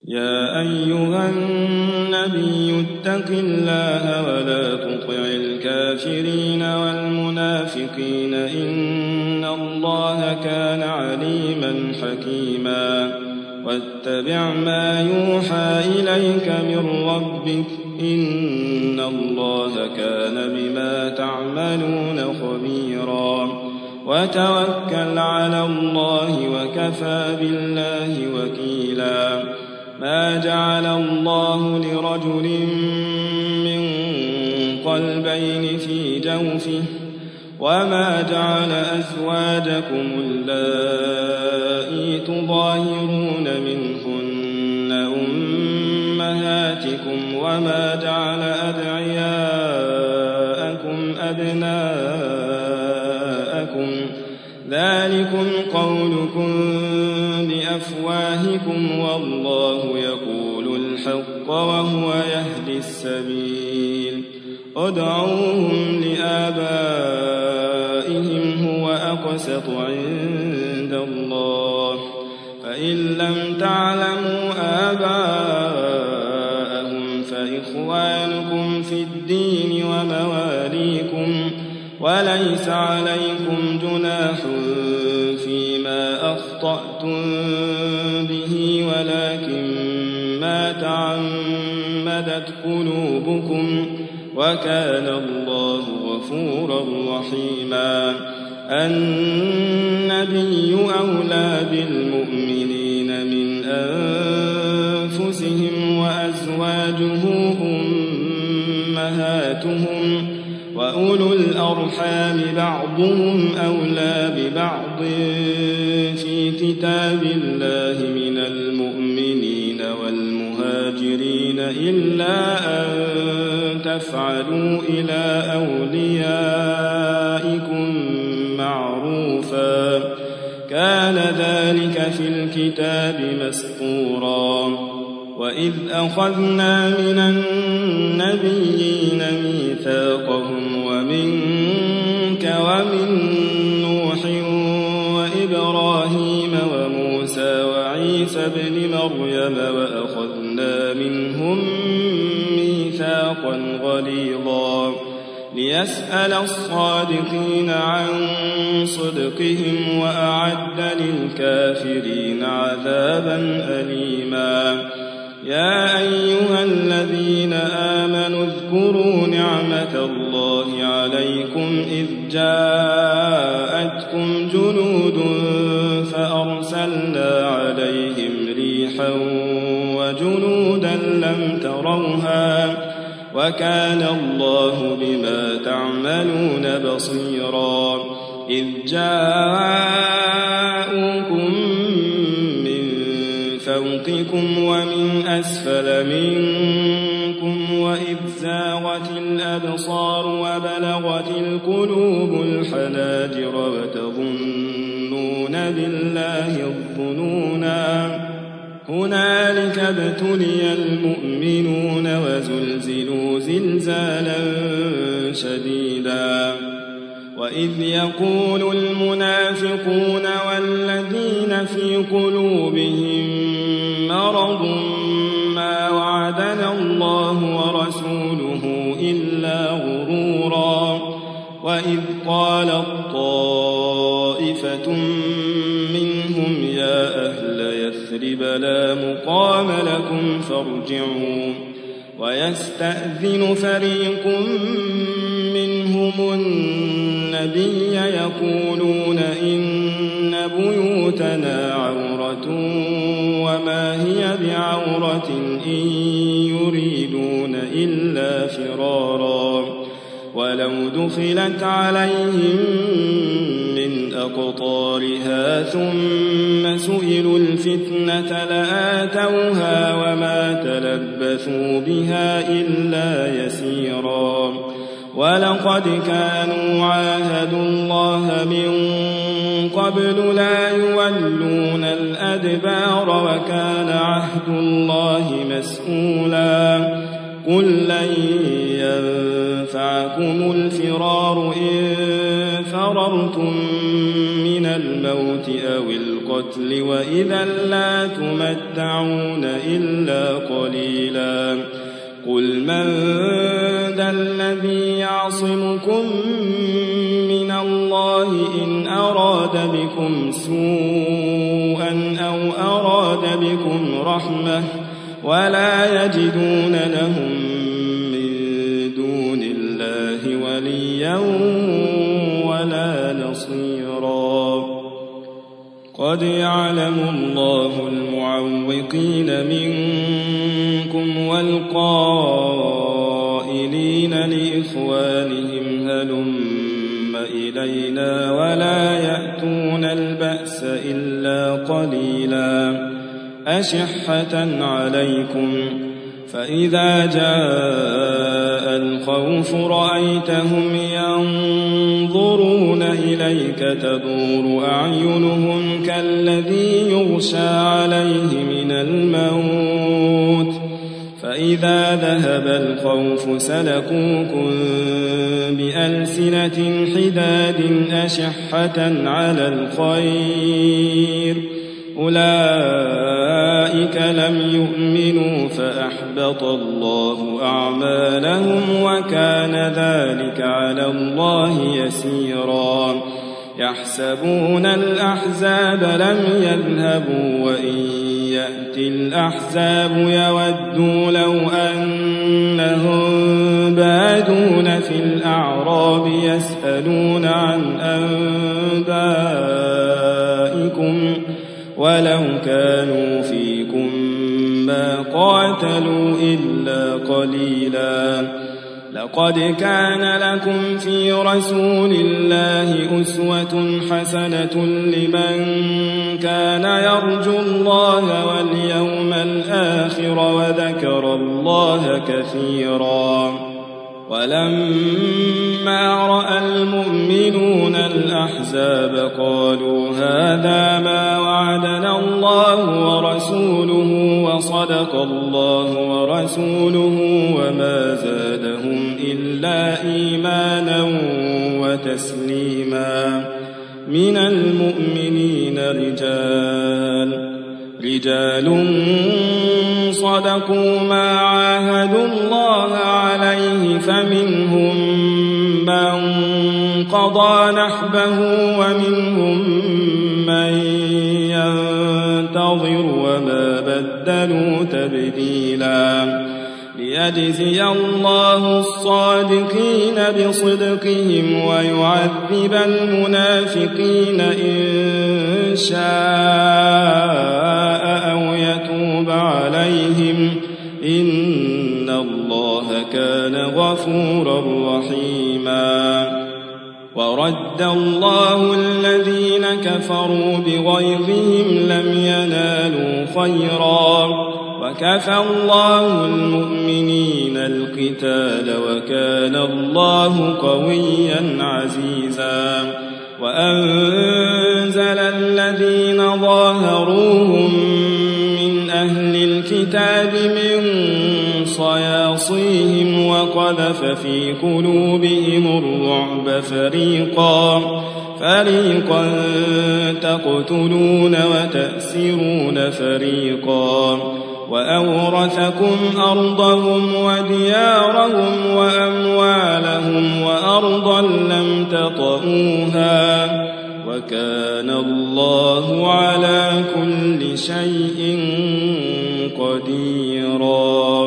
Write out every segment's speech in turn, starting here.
يا أيها النبي اتق الله ولا تطع الكافرين والمنافقين إن الله كان عليما حكيما واتبع ما يوحى إليك من ربك إن الله كان بما تعملون خبيرا وتوكل على الله وكفى بالله وكيلا ما جعل الله لرجل من قلبين في جوفه وما جعل أزواجكم اللائي تظاهرون منهن أمهاتكم وما جعل أدعياءكم أبناءكم ذلكم قولكم بأفواهكم والله يقول الحق وهو يهدي السبيل ادعوهم لآبائهم هو أقسط عند الله فإن لم تعلموا آباءهم فإخوانكم في الدين ومواليكم وليس عليكم جناح فيما أخطأتم به ولكن ما تعمدت قلوبكم وكان الله غفورا رحيما النبي أولى بالمؤمنين من أنفسهم وأزواجه أمهاتهم وأولو الأرحام بعضهم أولى ببعض في كتاب الله من المؤمنين والمهاجرين إلا أن تفعلوا إلى أوليائكم معروفا كان ذلك في الكتاب مسطورا وإذ أخذنا من النبيين ميثاقهم ومنك ومن نوح وإبراهيم وموسى وعيسى ابن مريم وأخذنا منهم ميثاقا غليظا ليسأل الصادقين عن صدقهم وأعد للكافرين عذابا أليما يا أيها الذين آمنوا اذكروا نعمة الله عليكم إذ جاءتكم جنود فأرسلنا عليهم ريحا وجنودا لم تروها وكان الله بما تعملون بصيرا إذ جاءوكم من فوقكم ومن أسفل منكم وإذ زاغت الأبصار وبلغت القلوب الحناجر وتظنون بالله الظنونا هنالك ابتلي المؤمنون وزلزلوا زلزالا شديدا وإذ يقول المنافقون والذين في قلوبهم مرض ما وعدنا الله ورسوله إلا غرورا وإذ قالت طائفة منهم يا أهل يثرب لا مقام لكم فارجعوا ويستأذن فريق منهم النبي يقولون إن بيوتنا عورة وما هي بعورة إن يريدون إلا فرارا ولو دخلت عليهم من أقطارها ثم سئلوا الفتنة لآتوها وما تلبثوا بها إلا يسيرا ولقد كانوا عاهدوا الله من قبل لا يولون الأدبار وكان عهد الله مسؤولا قل لن ينفعكم الفرار إن فررتم من الموت أو القتل وإذا لا تمتعون إلا قليلا قل من ذا الذي يعصمكم من الله إن أراد بكم سوءا أو أراد بكم رحمة ولا يجدون لهم من دون الله وليا ولا نصيرا قد يعلم الله المعوقين منكم والقائلين لإخوانهم هلم إلينا ولا يأتون البأس إلا قليلا أشحة عليكم فإذا جاء الخوف رأيتهم ينظرون إليك تدور أعينهم كالذي يغشى عليه من الموت فإذا ذهب الخوف سلكوكم بألسنة حداد أشحة على الخير أولئك لم يؤمنوا فأحبط الله أعمالهم وكان ذلك على الله يسيرا يحسبون الأحزاب لم يذهبوا وإن يأتي الأحزاب يودوا لو أنهم بادون في الأعراب يسألون عن أنبائكم ولو كانوا فيكم ما قاتلوا إلا قليلا لقد كان لكم في رسول الله أسوة حسنة لمن كان يرجو الله واليوم الآخر وذكر الله كثيرا ولما رأى المؤمنون الأحزاب قالوا هذا ما وعدنا الله ورسوله وصدق الله ورسوله وما زادهم إلا إيمانا وتسليما من المؤمنين رجال صدقوا ما عاهدوا الله عليه فمنهم من قضى نحبه ومنهم من ينتظر وما بدلوا تبديلا ليجزي الله الصادقين بصدقهم ويعذب المنافقين إن شاء أو يتوب عليهم إن الله كان غفورا رحيما ورد الله الذين كفروا بغيظهم لم ينالوا خيرا وكفى الله المؤمنين القتال وكان الله قويا عزيزا وأنزل الذين ظاهروهم من أهل الكتاب من صياصيهم وقذف في قلوبهم الرعب فريقا تقتلون وتأسرون فريقا وأورثكم أرضهم وديارهم وأموالهم وأرضا لم تطئوها وكان الله على كل شيء قديرا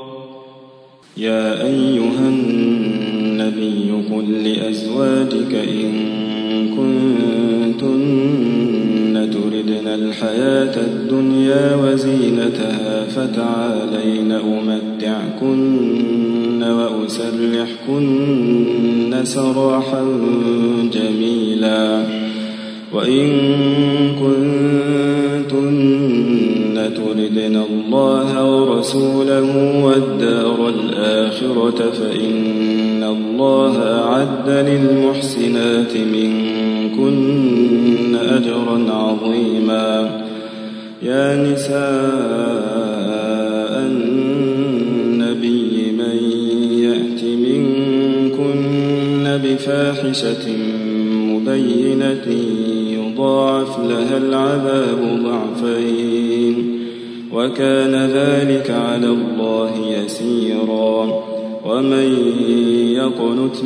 يا أيها النبي قل لأزواجك إن كنتن تردن الحياة الدنيا وزينتها فتعالين أمتعكن وأسرحكن سراحا جميلا وإن كنتن تردن الله ورسوله والدار الآخرة فإن الله أعد للمحسنات منكن أجرا عظيما يا نساء النبي من يأت منكن بفاحشة مبينة يضاعف لها العذاب ضعفين وكان ذلك على الله يسيرا. ومن يقنت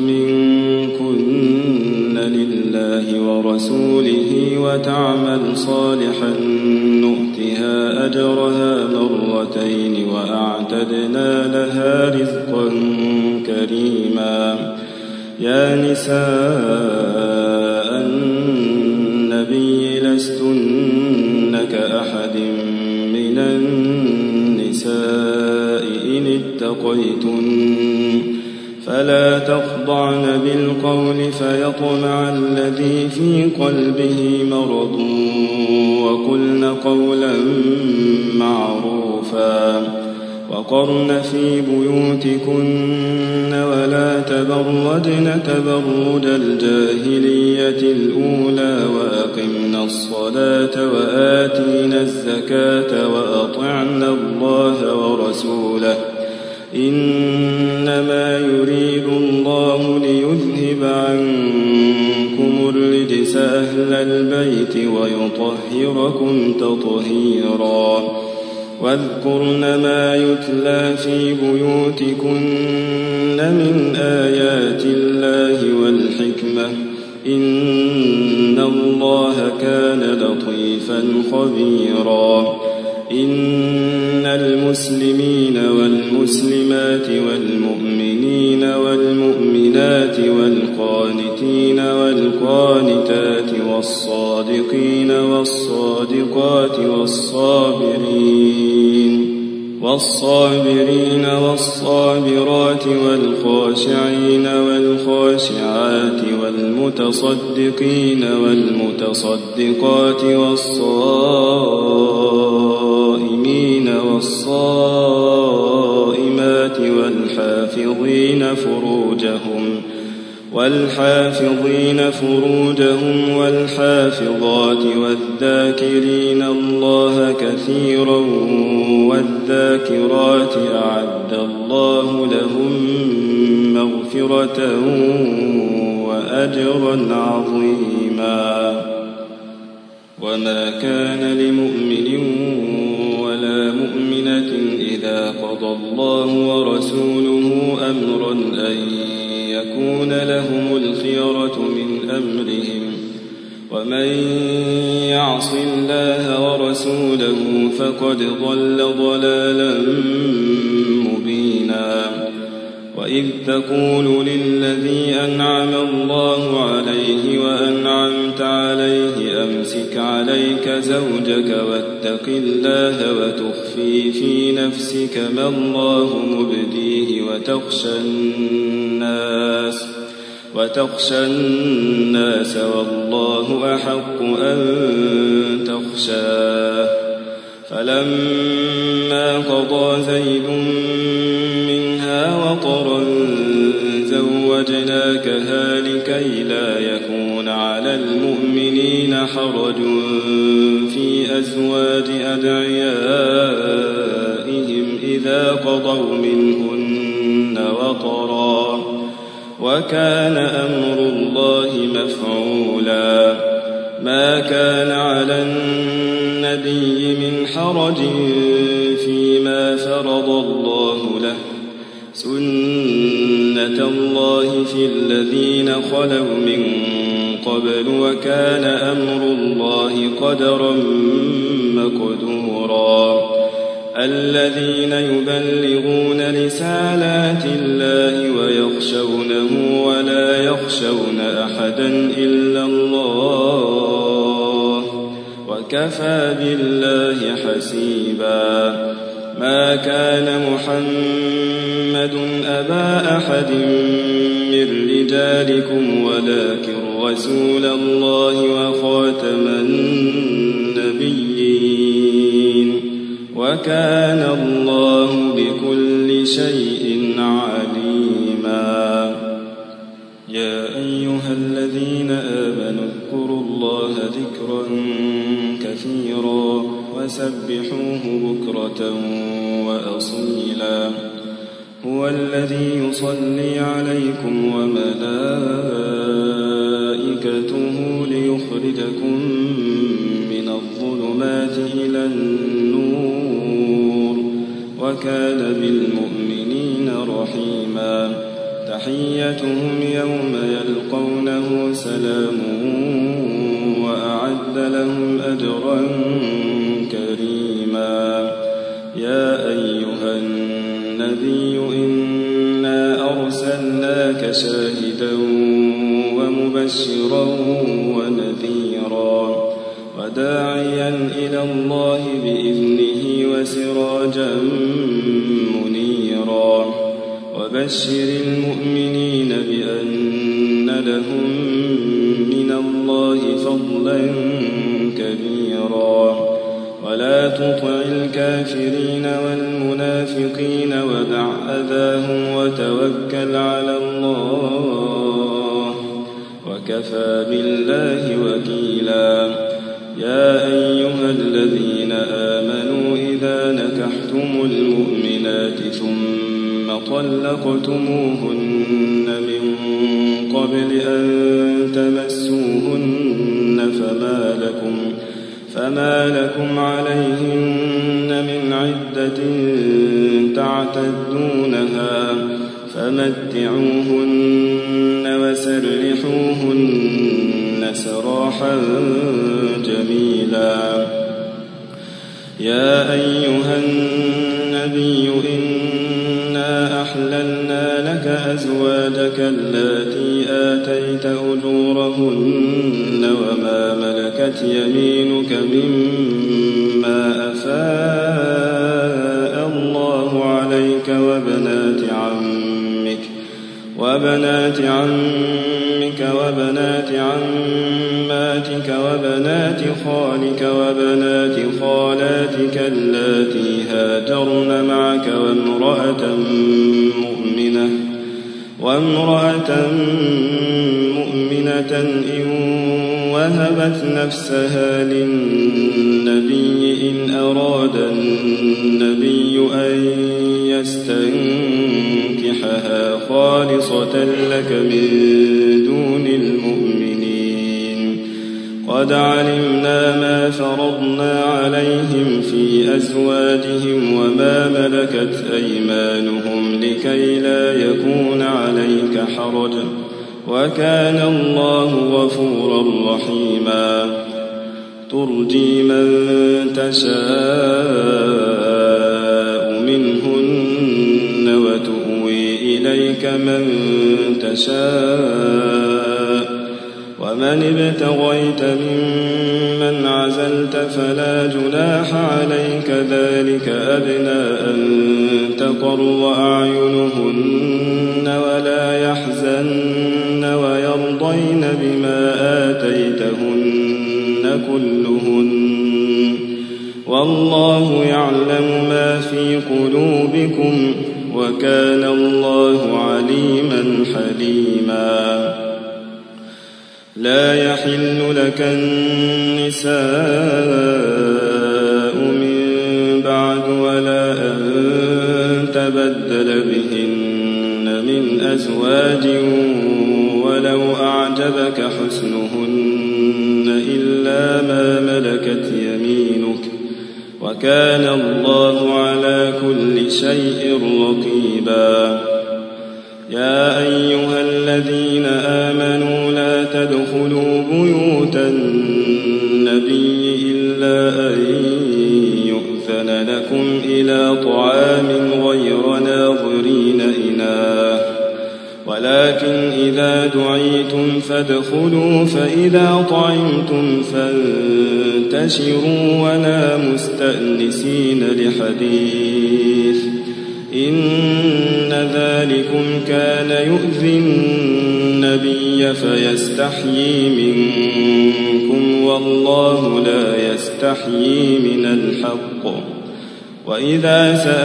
منكن لله ورسوله وتعمل صالحا نؤتها أجرها مرتين وأعتدنا لها رزقا كريما. يا نساء النبي لستن كأحد من النساء إن اتقيتن فلا تخضعن بالقول فيطمع الذي في قلبه مرض وقلن قولا معروفا. وقرن في بيوتكن ولا تبرجن تبرج الجاهلية الأولى وأقمن الصلاة وآتينا الزكاة وأطعنا الله ورسوله إنما يريد الله ليذهب عنكم الرجس أهل البيت ويطهركم تطهيرا. واذكرن ما يتلى في بيوتكن من آيات الله والحكمة إن الله كان لطيفا خبيرا. إن المسلمين والمسلمات والمؤمنين والمؤمنات والقانتين والقانتات والصادقين والصادقات والصابرين والصابرات والخاشعين والخاشعات والمتصدقين والمتصدقات والصائمين والصائمات والحافظين فروجهم والحافظات والذاكرين الله كثيرا والذاكرات أعد الله لهم مغفرة وأجرا عظيما. وما كان لمؤمن ولا مؤمنة إذا قضى الله ورسوله أمرا أن يكون لهم الخيرة من أمرهم ومن يعص الله ورسوله فقد ضل ضلالا مبينا. وإذ تقول للذي أنعم الله عليه وأنعمت عليه أمسك عليك زوجك واتق الله وتخفي في نفسك ما الله مبديه وتخشى الناس والله أحق أن تخشاه. فلما قضى زيد منها وطرا زوجناكها لكي لا يكون على المؤمنين حرج في أزواج أدعيائهم إذا قضوا منهن وطرا وكان أمر الله مفعولا. ما كان على النبي من حرج فيما فرض الله له سنة الله في الذين خلوا من قبل وكان أمر الله قدرا مقدورا. الذين يبلغون رسالات الله ويخشونه ولا يخشون أحدا إلا الله وكفى بالله حسيبا. ما كان محمد أبا أحد من رجالكم ولكن رسول الله وخاتم النبيين وكان الله بكل شيء عليما. يا أيها الذين آمنوا اذكروا الله ذكرا كثيرا وسبحوه بكرة وأصيلا. هو الذي يصلي عليكم وملائكته ليخرجكم الظلمات إلى النور وكان بالمؤمنين رحيما تحيتهم يوم يلقونه سلام وأعد لهم أجرا كريما يا أيها النبي إنا أرسلناك شاهدا ومبشرا ونذيرا وداعيا إلى الله بإذنه وسراجا منيرا وبشر المؤمنين بأن لهم من الله فضلا كبيرا ولا تطع الكافرين والمنافقين ودع أذاهم وتوكل على الله وكفى بالله وكيلا يا أيها الذين آمنوا إذا نكحتم المؤمنات ثم طلقتموهن من قبل أن تمسوهن فما لكم عليهن من عدة تعتدونها فمتعوهن وسرحوهن سراحا جميلا يا أيها النبي إنا أحللنا لك أزواجك اللاتي آتيت أجورهن وما ملكت يمينك مما أفاء الله عليك وبنات عمك وبنات عماتك وبنات خالك وبنات خالاتك اللاتي هاجرن معك وامرأة مؤمنة إن وهبت نفسها للنبي إن أراد النبي أن يستنكحها خالصة لك من دون المؤمنين قد علمنا ما فرضنا عليهم في أزواجهم وما ملكت أيمانهم لكي لا يكون عليك حرج وكان الله غفورا رحيما ترجي من تشاء منهن وتؤوي إليك من تشاء ومن ابتغيت ممن عزلت فلا جناح عليك ذلك أدنى أن تقر أعينهن ولا يحزن ويرضين بما آتيتهن كلهن والله يعلم ما في قلوبكم وكان الله عليما حليما لا يحل لك النساء من بعد ولا أن تبدل بهن من أزواج ولو أعجبك حسنهن إلا ما ملكت يمينك وكان الله على كل شيء رقيبا يا أيها الذين آمنوا لا تدخلوا بيوت النبي إلا أن يؤذن لكم إلى طعام غير ناظرين إناه ولكن إذا دعيتم فادخلوا فإذا طعمتم فانتشروا ولا مستأنسين لحديث إن ذلكم كان يؤذي النبي فيستحيي منكم والله لا يستحيي من الحق وإذا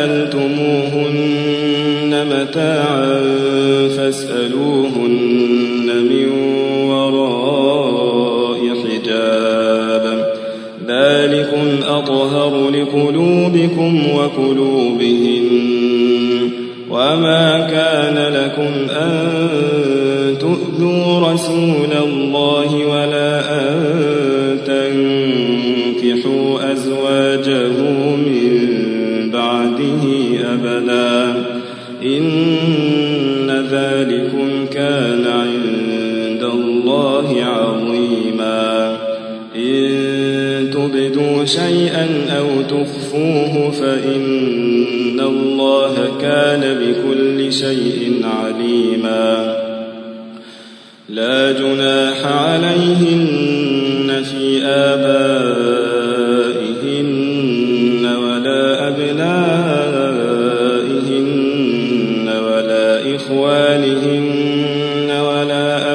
سألتموهن متاعا فاسألوهن من وراء حجاب ذلكم أطهر لقلوبكم وقلوبهن وما كان لكم أن تؤذوا رسول الله ولا أن تنكحوا أزواجه من بعده أبدا إن ذلكم كان عند الله عظيما إن تبدوا شيئا أو تخفوه فإن الله كان بكل شيء عليما لا جناح عليهن في آبائهن ولا أبنائهن ولا إخوانهن ولا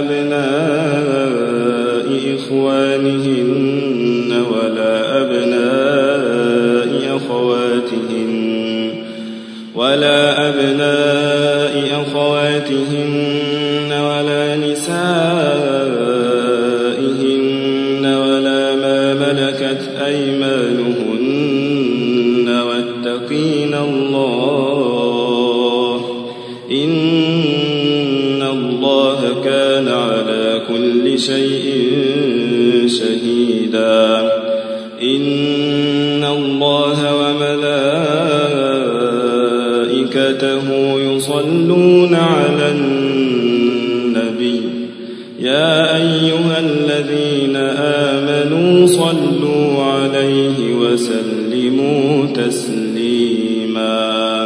أبناء إخوانهن ولا أبناء أخواتهن ولا نسائهن ولا ما ملكت أيمانهن واتقين الله إن الله كان على كل شيء شهيدا إن الله وملائكته يصلون على النبي يا أيها الذين آمنوا صلوا عليه وسلموا تسليما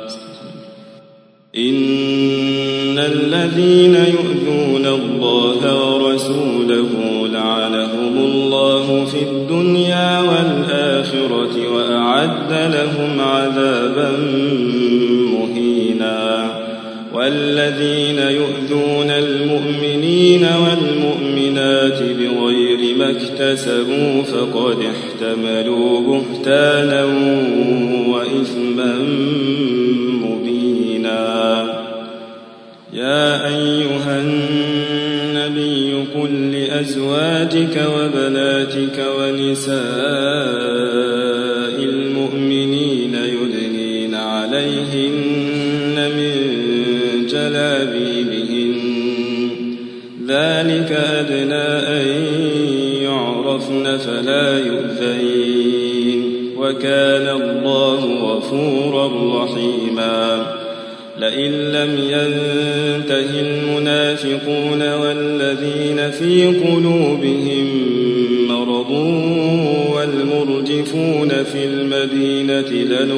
إن الذين يؤذون الله ورسوله لعنهم الله في الدنيا والآخرة وأعد لهم عذابا مهينا والذين يؤذون المؤمنين والمؤمنات بغير ما اكتسبوا فقد احتملوا بهتانا وإثما مبينا يا أيها النبي قل لأزواجك وبناتك ونساء المؤمنين يدنين عليهن من جلابيبهن ذلك أدنى أن يعرفن فلا يؤذين وكان الله غفورا رحيما لئن لم ينته المنافقون والذين في قلوبهم مرض والمرجفون في المدينة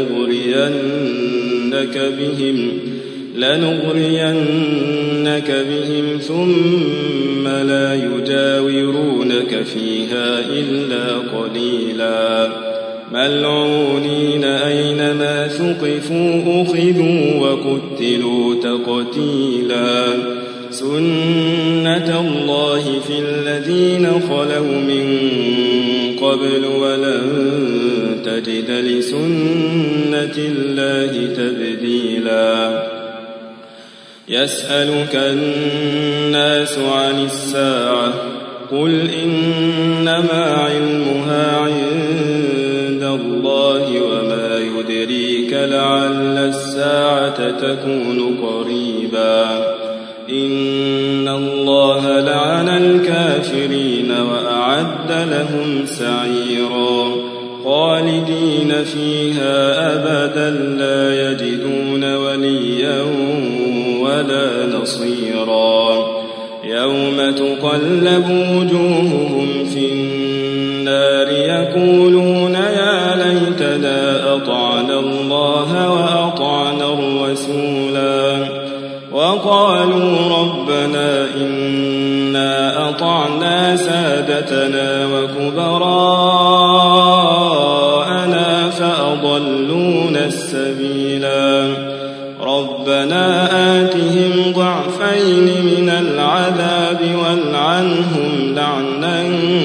لنغرينك بهم ثم لا يجاورونك فيها إلا قليلا ملعونين أينما ثقفوا أخذوا وقتلوا تقتيلا سنة الله في الذين خلوا من قبل ولن تجد لسنة الله تبديلا يسألك الناس عن الساعة قل إنما علمها عند الله وما يدريك لعل الساعة تكون قريبا إن الله لعن الكافرين وأعد لهم سعيرا خالدين فيها أبدا لا يجدون وليا ولا نصيرا يوم تقلب وجوههم في النار يقولون يا ليتنا أطعنا الله وأطعنا الرسولا وقالوا ربنا إنا أطعنا سادتنا وكبراءنا فأضلونا السبيلا ربنا آتهم ضعفين من العذاب والعنهم لعنا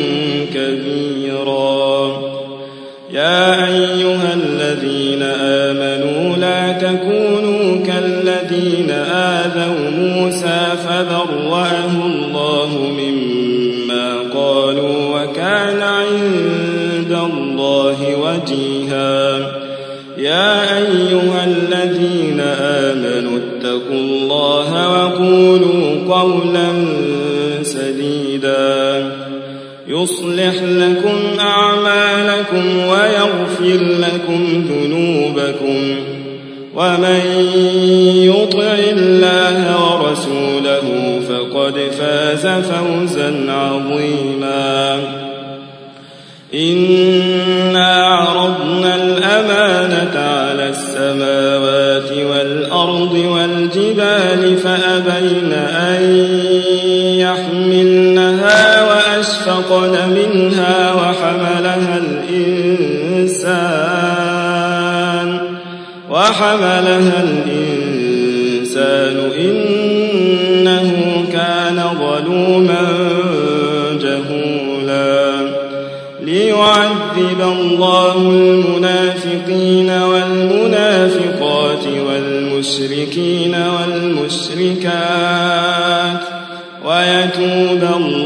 كبيرا يا أيها الذين آمنوا لا تكونوا كالذين آذوا موسى فبرأه الله مما قالوا وكان عند الله وجيها يا أيها الذين آمنوا اتقوا الله وقولوا قولا سديدا يصلح لكم أعمالكم ويغفر لكم ذنوبكم ومن يطع الله ورسوله فقد فاز فوزا عظيما إنا عرضنا الأمانة على السماوات والأرض والجبال فأبين أن يحملنها وأشفقن منها وحملها الإنسان إنه كان ظلوما جهولا ليعذب الله المنافقين والمنافقات والمشركين والمشركات ويتوب الله